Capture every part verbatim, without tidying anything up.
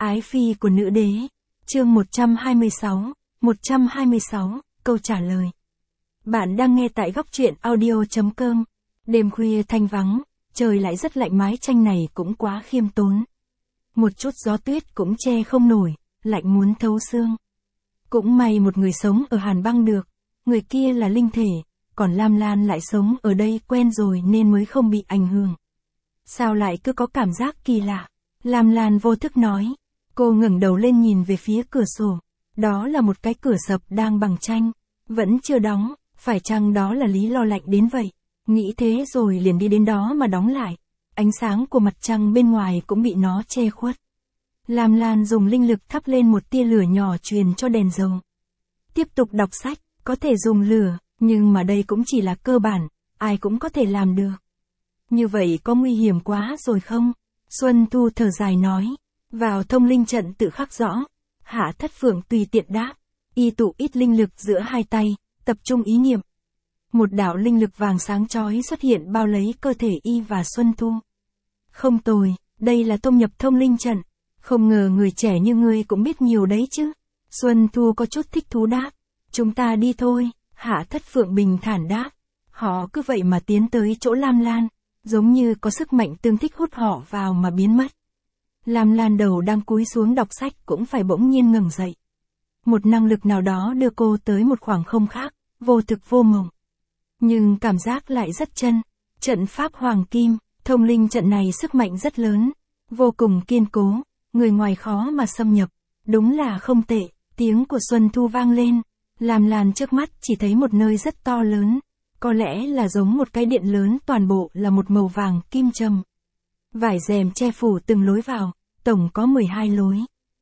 Ái phi của nữ đế. Chương một trăm hai mươi sáu, một trăm hai mươi sáu, câu trả lời. Bạn đang nghe tại góc truyện audio chấm com. Đêm khuya thanh vắng, trời lại rất lạnh, mái tranh này cũng quá khiêm tốn. Một chút gió tuyết cũng che không nổi, lạnh muốn thấu xương. Cũng may một người sống ở Hàn Băng được, người kia là linh thể, còn Lam Lan lại sống ở đây quen rồi nên mới không bị ảnh hưởng. Sao lại cứ có cảm giác kỳ lạ? Lam Lan vô thức nói. Cô ngẩng đầu lên nhìn về phía cửa sổ. Đó là một cái cửa sập đang bằng tranh, vẫn chưa đóng, phải chăng đó là lý do lạnh đến vậy? Nghĩ thế rồi liền đi đến đó mà đóng lại. Ánh sáng của mặt trăng bên ngoài cũng bị nó che khuất. Lam Lan dùng linh lực thắp lên một tia lửa nhỏ truyền cho đèn dầu. Tiếp tục đọc sách, có thể dùng lửa, nhưng mà đây cũng chỉ là cơ bản, ai cũng có thể làm được. Như vậy có nguy hiểm quá rồi không? Xuân Thu thở dài nói. Vào thông linh trận tự khắc rõ. Hạ Thất Phượng tùy tiện đáp. Y tụ ít linh lực giữa hai tay, tập trung ý niệm. Một đạo linh lực vàng sáng chói xuất hiện bao lấy cơ thể Y và Xuân Thu. Không tồi, đây là thông nhập thông linh trận. Không ngờ người trẻ như ngươi cũng biết nhiều đấy chứ. Xuân Thu có chút thích thú đáp. Chúng ta đi thôi, Hạ Thất Phượng bình thản đáp. Họ cứ vậy mà tiến tới chỗ Lam Lan, giống như có sức mạnh tương thích hút họ vào mà biến mất. Lam Lan đầu đang cúi xuống đọc sách cũng phải bỗng nhiên ngẩng dậy. Một năng lực nào đó đưa cô tới một khoảng không khác, vô thực vô mộng. Nhưng cảm giác lại rất chân. Trận pháp Hoàng Kim, thông linh trận này sức mạnh rất lớn, vô cùng kiên cố, người ngoài khó mà xâm nhập. Đúng là không tệ, tiếng của Xuân Thu vang lên. Lam Lan trước mắt chỉ thấy một nơi rất to lớn, có lẽ là giống một cái điện lớn, toàn bộ là một màu vàng kim trầm. Vải rèm che phủ từng lối vào, tổng có mười hai lối.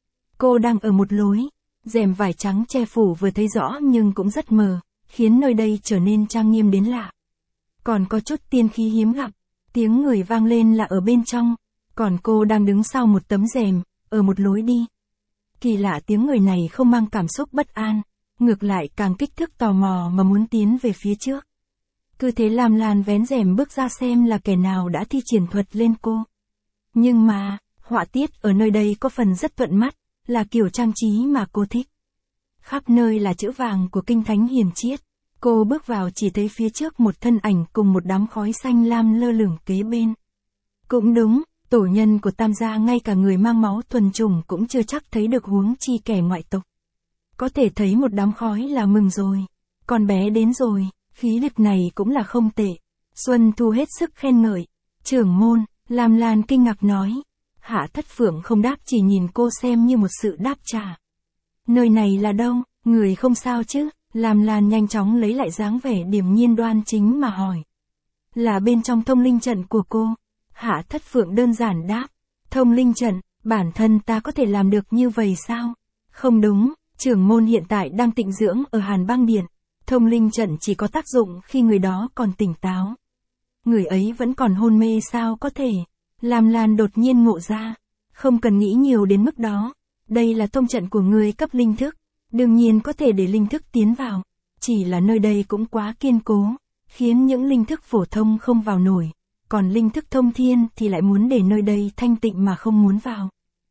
Cô đang ở một lối, rèm vải trắng che phủ vừa thấy rõ nhưng cũng rất mờ, khiến nơi đây trở nên trang nghiêm đến lạ. Còn có chút tiên khí hiếm gặp, tiếng người vang lên là ở bên trong, còn cô đang đứng sau một tấm rèm, ở một lối đi. Kỳ lạ, tiếng người này không mang cảm xúc bất an, ngược lại càng kích thích tò mò mà muốn tiến về phía trước. Cứ thế Lam Lan vén rèm bước ra xem là kẻ nào đã thi triển thuật lên cô. Nhưng mà, họa tiết ở nơi đây có phần rất thuận mắt, là kiểu trang trí mà cô thích. Khắp nơi là chữ vàng của kinh thánh hiền triết. Cô bước vào chỉ thấy phía trước một thân ảnh cùng một đám khói xanh lam lơ lửng kế bên. Cũng đúng, tổ nhân của Tam gia ngay cả người mang máu thuần chủng cũng chưa chắc thấy được, huống chi kẻ ngoại tộc. Có thể thấy một đám khói là mừng rồi. Con bé đến rồi, khí lực này cũng là không tệ. Xuân Thu hết sức khen ngợi. Trưởng môn, Lam Lan kinh ngạc nói. Hạ Thất Phượng không đáp, chỉ nhìn cô xem như một sự đáp trả. Nơi này là đâu, người không sao chứ? Lam Lan nhanh chóng lấy lại dáng vẻ điềm nhiên đoan chính mà hỏi. Là bên trong thông linh trận của cô. Hạ Thất Phượng đơn giản đáp. Thông linh trận, bản thân ta có thể làm được như vậy sao? Không đúng, trưởng môn hiện tại đang tịnh dưỡng ở Hàn Băng Điện. Thông linh trận chỉ có tác dụng khi người đó còn tỉnh táo. Người ấy vẫn còn hôn mê sao có thể? Lam Lan đột nhiên ngộ ra. Không cần nghĩ nhiều đến mức đó. Đây là thông trận của người cấp linh thức. Đương nhiên có thể để linh thức tiến vào. Chỉ là nơi đây cũng quá kiên cố, khiến những linh thức phổ thông không vào nổi. Còn linh thức thông thiên thì lại muốn để nơi đây thanh tịnh mà không muốn vào.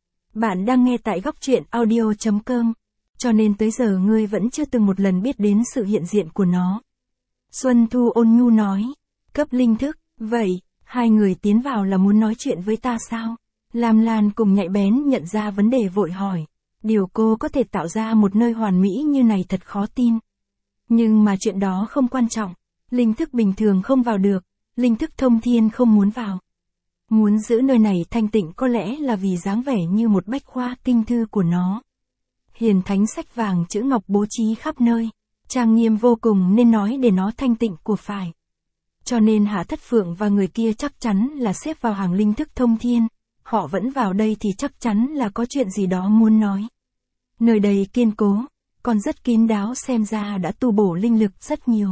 Bạn đang nghe tại góc truyện audio chấm com. Cho nên tới giờ ngươi vẫn chưa từng một lần biết đến sự hiện diện của nó. Xuân Thu ôn nhu nói. Cấp linh thức, vậy, hai người tiến vào là muốn nói chuyện với ta sao? Lam Lan cùng nhạy bén nhận ra vấn đề vội hỏi. Điều cô có thể tạo ra một nơi hoàn mỹ như này thật khó tin. Nhưng mà chuyện đó không quan trọng. Linh thức bình thường không vào được, linh thức thông thiên không muốn vào. Muốn giữ nơi này thanh tịnh có lẽ là vì dáng vẻ như một bách khoa kinh thư của nó. Hiền thánh sách vàng chữ ngọc bố trí khắp nơi, trang nghiêm vô cùng nên nói để nó thanh tịnh của phải. Cho nên Hạ Thất Phượng và người kia chắc chắn là xếp vào hàng linh thức thông thiên. Họ vẫn vào đây thì chắc chắn là có chuyện gì đó muốn nói. Nơi đây kiên cố, còn rất kín đáo, xem ra đã tu bổ linh lực rất nhiều.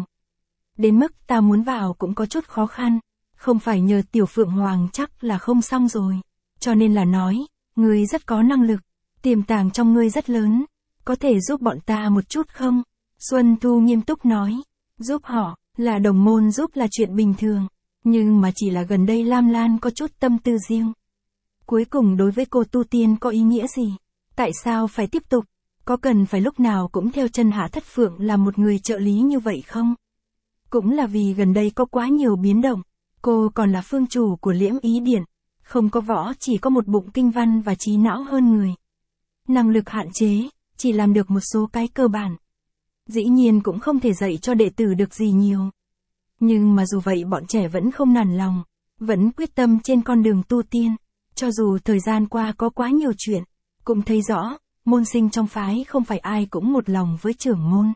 Đến mức ta muốn vào cũng có chút khó khăn, không phải nhờ Tiểu Phượng Hoàng chắc là không xong rồi. Cho nên là nói, ngươi rất có năng lực, tiềm tàng trong ngươi rất lớn, có thể giúp bọn ta một chút không? Xuân Thu nghiêm túc nói, giúp họ, là đồng môn giúp là chuyện bình thường, nhưng mà chỉ là gần đây Lam Lan có chút tâm tư riêng. Cuối cùng đối với cô tu tiên có ý nghĩa gì? Tại sao phải tiếp tục? Có cần phải lúc nào cũng theo chân Hạ Thất Phượng là một người trợ lý như vậy không? Cũng là vì gần đây có quá nhiều biến động. Cô còn là phương chủ của Liễm Ý Điện. Không có võ, chỉ có một bụng kinh văn và trí não hơn người. Năng lực hạn chế, chỉ làm được một số cái cơ bản. Dĩ nhiên cũng không thể dạy cho đệ tử được gì nhiều. Nhưng mà dù vậy bọn trẻ vẫn không nản lòng, vẫn quyết tâm trên con đường tu tiên. Cho dù thời gian qua có quá nhiều chuyện, cũng thấy rõ, môn sinh trong phái không phải ai cũng một lòng với trưởng môn.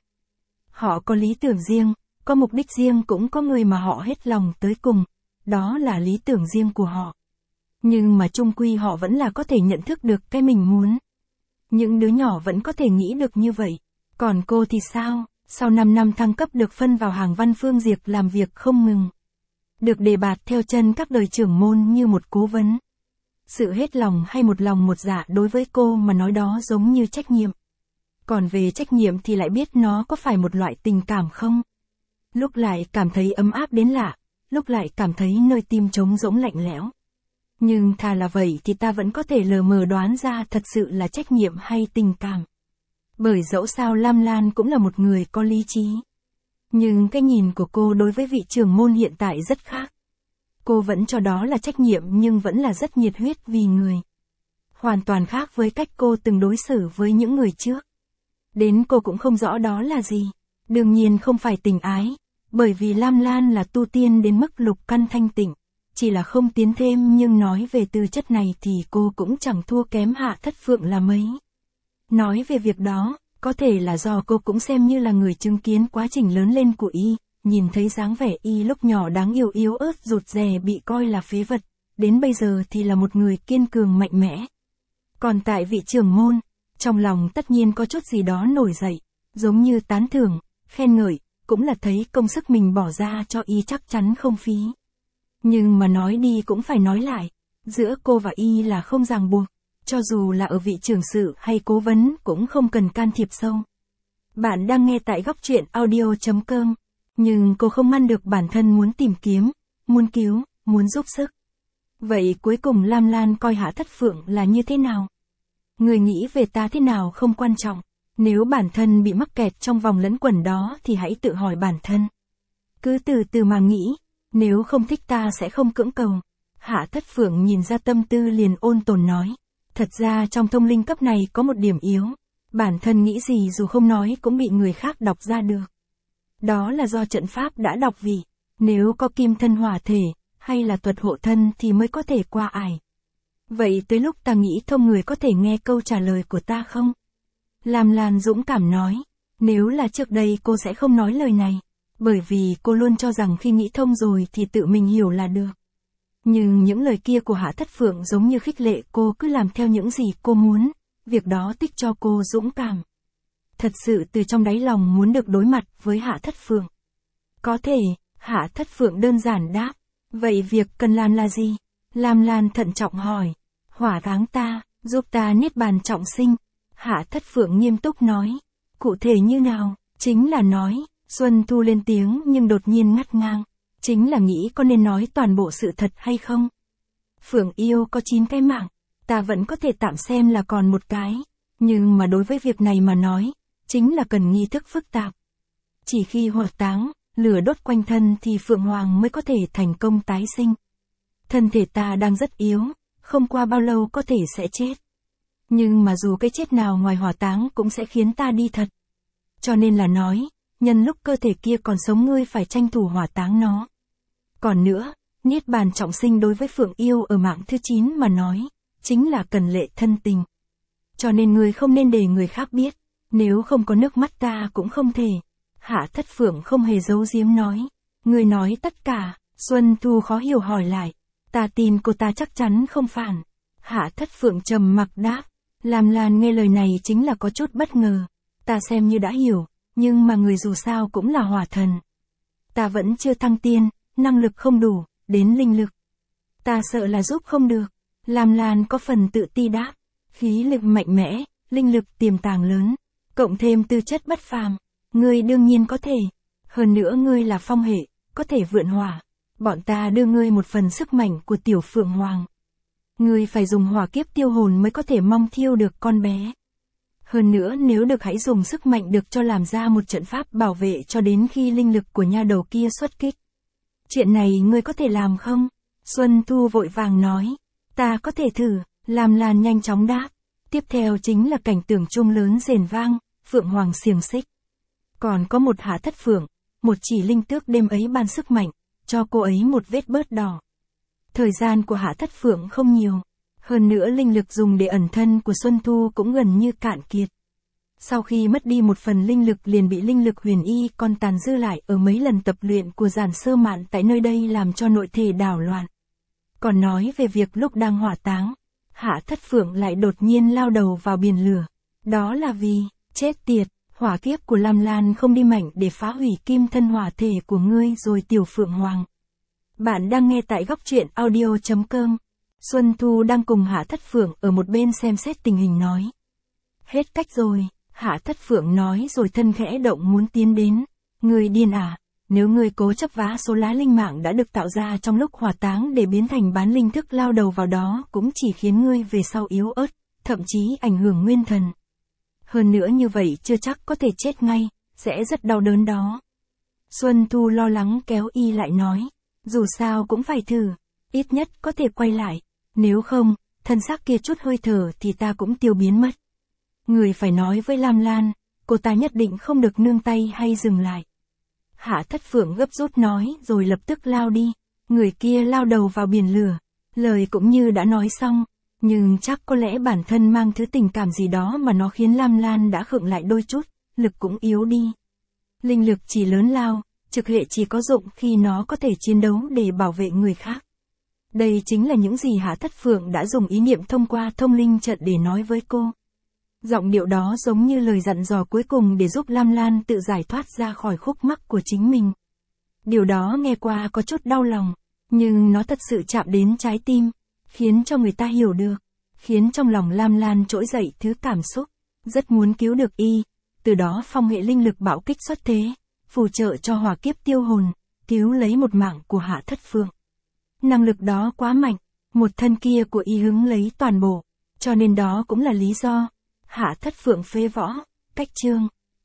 Họ có lý tưởng riêng, có mục đích riêng, cũng có người mà họ hết lòng tới cùng. Đó là lý tưởng riêng của họ. Nhưng mà chung quy họ vẫn là có thể nhận thức được cái mình muốn. Những đứa nhỏ vẫn có thể nghĩ được như vậy. Còn cô thì sao? Sau năm năm thăng cấp được phân vào hàng văn phương diệt làm việc không ngừng. Được đề bạt theo chân các đời trưởng môn như một cố vấn. Sự hết lòng hay một lòng một dạ đối với cô mà nói đó giống như trách nhiệm. Còn về trách nhiệm thì lại biết nó có phải một loại tình cảm không? Lúc lại cảm thấy ấm áp đến lạ, lúc lại cảm thấy nơi tim trống rỗng lạnh lẽo. Nhưng thà là vậy thì ta vẫn có thể lờ mờ đoán ra thật sự là trách nhiệm hay tình cảm. Bởi dẫu sao Lam Lan cũng là một người có lý trí. Nhưng cái nhìn của cô đối với vị trưởng môn hiện tại rất khác. Cô vẫn cho đó là trách nhiệm nhưng vẫn là rất nhiệt huyết vì người. Hoàn toàn khác với cách cô từng đối xử với những người trước. Đến cô cũng không rõ đó là gì. Đương nhiên không phải tình ái. Bởi vì Lam Lan là tu tiên đến mức lục căn thanh tịnh. Chỉ là không tiến thêm, nhưng nói về tư chất này thì cô cũng chẳng thua kém Hạ Thất Phượng là mấy. Nói về việc đó, có thể là do cô cũng xem như là người chứng kiến quá trình lớn lên của y, nhìn thấy dáng vẻ y lúc nhỏ đáng yêu yếu ớt rụt rè bị coi là phế vật, đến bây giờ thì là một người kiên cường mạnh mẽ. Còn tại vị trưởng môn, trong lòng tất nhiên có chút gì đó nổi dậy, giống như tán thưởng, khen ngợi, cũng là thấy công sức mình bỏ ra cho y chắc chắn không phí. Nhưng mà nói đi cũng phải nói lại, giữa cô và y là không ràng buộc, cho dù là ở vị trưởng sự hay cố vấn cũng không cần can thiệp sâu. Bạn đang nghe tại góc truyện audio chấm com, nhưng cô không ngăn được bản thân muốn tìm kiếm, muốn cứu, muốn giúp sức. Vậy cuối cùng Lam Lan coi Hạ Thất Phượng là như thế nào? Người nghĩ về ta thế nào không quan trọng, nếu bản thân bị mắc kẹt trong vòng lẫn quẩn đó thì hãy tự hỏi bản thân. Cứ từ từ mà nghĩ. Nếu không thích ta sẽ không cưỡng cầu. Hạ Thất Phượng nhìn ra tâm tư liền ôn tồn nói. Thật ra trong thông linh cấp này có một điểm yếu. Bản thân nghĩ gì dù không nói cũng bị người khác đọc ra được. Đó là do trận pháp đã đọc vị. Nếu có kim thân hỏa thể, hay là thuật hộ thân thì mới có thể qua ải. Vậy tới lúc ta nghĩ thông người có thể nghe câu trả lời của ta không? Lam Lan dũng cảm nói. Nếu là trước đây cô sẽ không nói lời này. Bởi vì cô luôn cho rằng khi nghĩ thông rồi thì tự mình hiểu là được. Nhưng những lời kia của Hạ Thất Phượng giống như khích lệ cô cứ làm theo những gì cô muốn, việc đó tích cho cô dũng cảm. Thật sự từ trong đáy lòng muốn được đối mặt với Hạ Thất Phượng. Có thể, Hạ Thất Phượng đơn giản đáp. Vậy việc cần làm là gì? Lam Lan thận trọng hỏi. Hỏa táng ta, giúp ta niết bàn trọng sinh. Hạ Thất Phượng nghiêm túc nói. Cụ thể như nào? Chính là nói. Xuân Thu lên tiếng nhưng đột nhiên ngắt ngang. Chính là nghĩ có nên nói toàn bộ sự thật hay không? Phượng yêu có chín cái mạng. Ta vẫn có thể tạm xem là còn một cái. Nhưng mà đối với việc này mà nói, chính là cần nghi thức phức tạp. Chỉ khi hỏa táng, lửa đốt quanh thân thì Phượng Hoàng mới có thể thành công tái sinh. Thân thể ta đang rất yếu, không qua bao lâu có thể sẽ chết. Nhưng mà dù cái chết nào ngoài hỏa táng cũng sẽ khiến ta đi thật. Cho nên là nói, nhân lúc cơ thể kia còn sống ngươi phải tranh thủ hỏa táng nó. Còn nữa, niết bàn trọng sinh đối với Phượng yêu ở mạng thứ chín mà nói, chính là cần lệ thân tình. Cho nên ngươi không nên để người khác biết, nếu không có nước mắt ta cũng không thể. Hạ Thất Phượng không hề giấu giếm nói. Ngươi nói tất cả. Xuân Thu khó hiểu hỏi lại. Ta tin cô ta chắc chắn không phản. Hạ Thất Phượng trầm mặc đáp. Lam Lan nghe lời này chính là có chút bất ngờ. Ta xem như đã hiểu, nhưng mà người dù sao cũng là hỏa thần. Ta vẫn chưa thăng tiên, năng lực không đủ, đến linh lực. Ta sợ là giúp không được. Lam Lan có phần tự ti đáp. Khí lực mạnh mẽ, linh lực tiềm tàng lớn, cộng thêm tư chất bất phàm. Ngươi đương nhiên có thể. Hơn nữa ngươi là phong hệ, có thể vượn hỏa. Bọn ta đưa ngươi một phần sức mạnh của tiểu Phượng Hoàng. Ngươi phải dùng hỏa kiếp tiêu hồn mới có thể mong thiêu được con bé. Hơn nữa nếu được hãy dùng sức mạnh được cho làm ra một trận pháp bảo vệ cho đến khi linh lực của nha đầu kia xuất kích. Chuyện này ngươi có thể làm không? Xuân Thu vội vàng nói. Ta có thể thử, Lam Lan nhanh chóng đáp. Tiếp theo chính là cảnh tượng chuông lớn rền vang, phượng hoàng xiềng xích. Còn có một Hạ Thất Phượng, một chỉ linh tước đêm ấy ban sức mạnh, cho cô ấy một vết bớt đỏ. Thời gian của Hạ Thất Phượng không nhiều, hơn nữa linh lực dùng để ẩn thân của Xuân Thu cũng gần như cạn kiệt. Sau khi mất đi một phần linh lực liền bị linh lực huyền y còn tàn dư lại ở mấy lần tập luyện của Giản Sơ Mạn tại nơi đây làm cho nội thể đảo loạn. Còn nói về việc lúc đang hỏa táng, Hạ Thất Phượng lại đột nhiên lao đầu vào biển lửa. Đó là vì, chết tiệt, hỏa kiếp của Lam Lan không đi mạnh để phá hủy kim thân hỏa thể của ngươi rồi tiểu Phượng Hoàng. Bạn đang nghe tại góc truyện audio chấm com. Xuân Thu đang cùng Hạ Thất Phượng ở một bên xem xét tình hình nói. Hết cách rồi, Hạ Thất Phượng nói rồi thân khẽ động muốn tiến đến. Ngươi điên à, nếu ngươi cố chấp vá số lá linh mạng đã được tạo ra trong lúc hỏa táng để biến thành bán linh thức lao đầu vào đó cũng chỉ khiến ngươi về sau yếu ớt, thậm chí ảnh hưởng nguyên thần. Hơn nữa như vậy chưa chắc có thể chết ngay, sẽ rất đau đớn đó. Xuân Thu lo lắng kéo y lại nói. Dù sao cũng phải thử, ít nhất có thể quay lại, nếu không, thân xác kia chút hơi thở thì ta cũng tiêu biến mất. Người phải nói với Lam Lan, cô ta nhất định không được nương tay hay dừng lại. Hạ Thất Phượng gấp rút nói rồi lập tức lao đi, người kia lao đầu vào biển lửa, lời cũng như đã nói xong, nhưng chắc có lẽ bản thân mang thứ tình cảm gì đó mà nó khiến Lam Lan đã khựng lại đôi chút, lực cũng yếu đi. Linh lực chỉ lớn lao. Trực hệ chỉ có dụng khi nó có thể chiến đấu để bảo vệ người khác. Đây chính là những gì Hạ Thất Phượng đã dùng ý niệm thông qua thông linh trận để nói với cô. Giọng điệu đó giống như lời dặn dò cuối cùng để giúp Lam Lan tự giải thoát ra khỏi khúc mắc của chính mình. Điều đó nghe qua có chút đau lòng, nhưng nó thật sự chạm đến trái tim, khiến cho người ta hiểu được, khiến trong lòng Lam Lan trỗi dậy thứ cảm xúc, rất muốn cứu được y, từ đó phong hệ linh lực bạo kích xuất thế. Phù trợ cho hỏa kiếp tiêu hồn, cứu lấy một mạng của Hạ Thất Phượng. Năng lực đó quá mạnh, một thân kia của y hứng lấy toàn bộ, cho nên đó cũng là lý do Hạ Thất Phượng phế võ, cách chương.